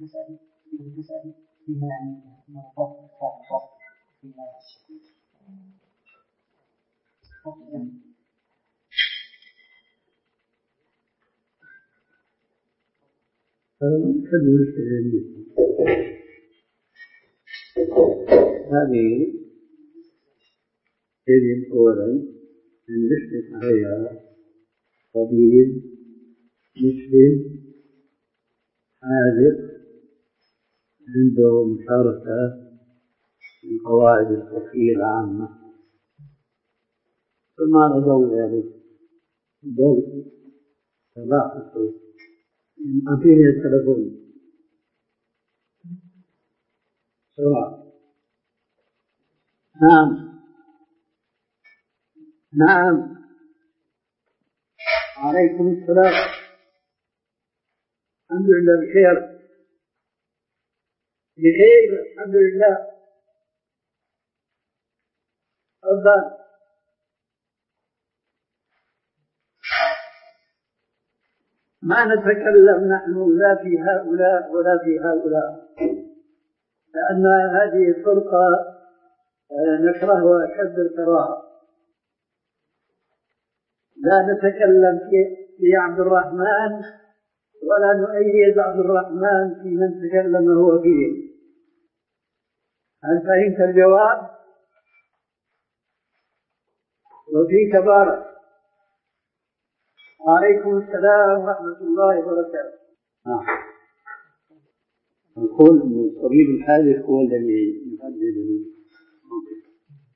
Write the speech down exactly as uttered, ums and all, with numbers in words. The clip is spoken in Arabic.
تسأل تسأل فيها يعني مرضات فقط فيها هذه يجب أولا أن يشرف عليها طبيب مسلم حاذق عنده مشاركة في القواعد الفقهية العامة، ثم على ضوء ذلك ضوء تلاحظ أعطيني التلفون بسرعة. نعم نعم عليكم السلام. الحمد لله بخير بخير الحمد لله. تفضل. ما نتكلم نحن لا في هؤلاء ولا في هؤلاء، لأن هذه الفرقة نكرهها أشد الكراهة. لا نتكلم في عبد الرحمن ولا نؤيد عبد الرحمن في من تكلم هو فيه. هل فهمت الجواب؟ وفيك بارك. وعليكم السلام ورحمة الله وبركاته. آه. نقول الطبيب الحاذق هو الذي يحدد الموقف.